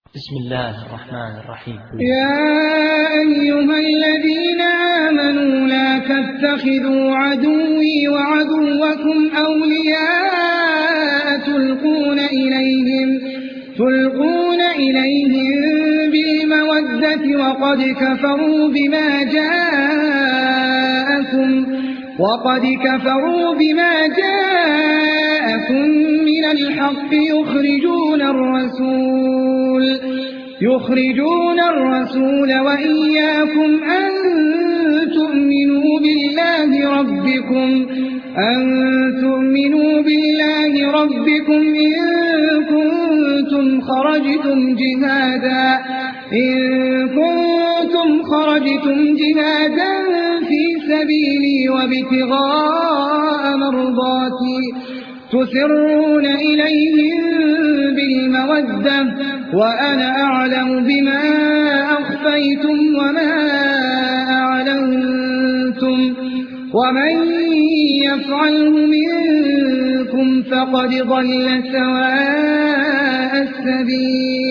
بسم الله الرحمن الرحيم. يا أيها الذين آمنوا لا تتخذوا عدوي وعدوكم أولياء تلقون إليهم بالمودة وقد كفروا بما جاءكم من الحق يخرجون الرسول وإياكم أن تؤمنوا بالله ربكم إن كنتم خرجتم جهادا في سبيلي وابتغاء مرضاتي تسرون إليهم بالمودة وأنا أعلم بما أخفيتم وما أعلنتم ومن يفعله منكم فقد ضل سواء السبيل.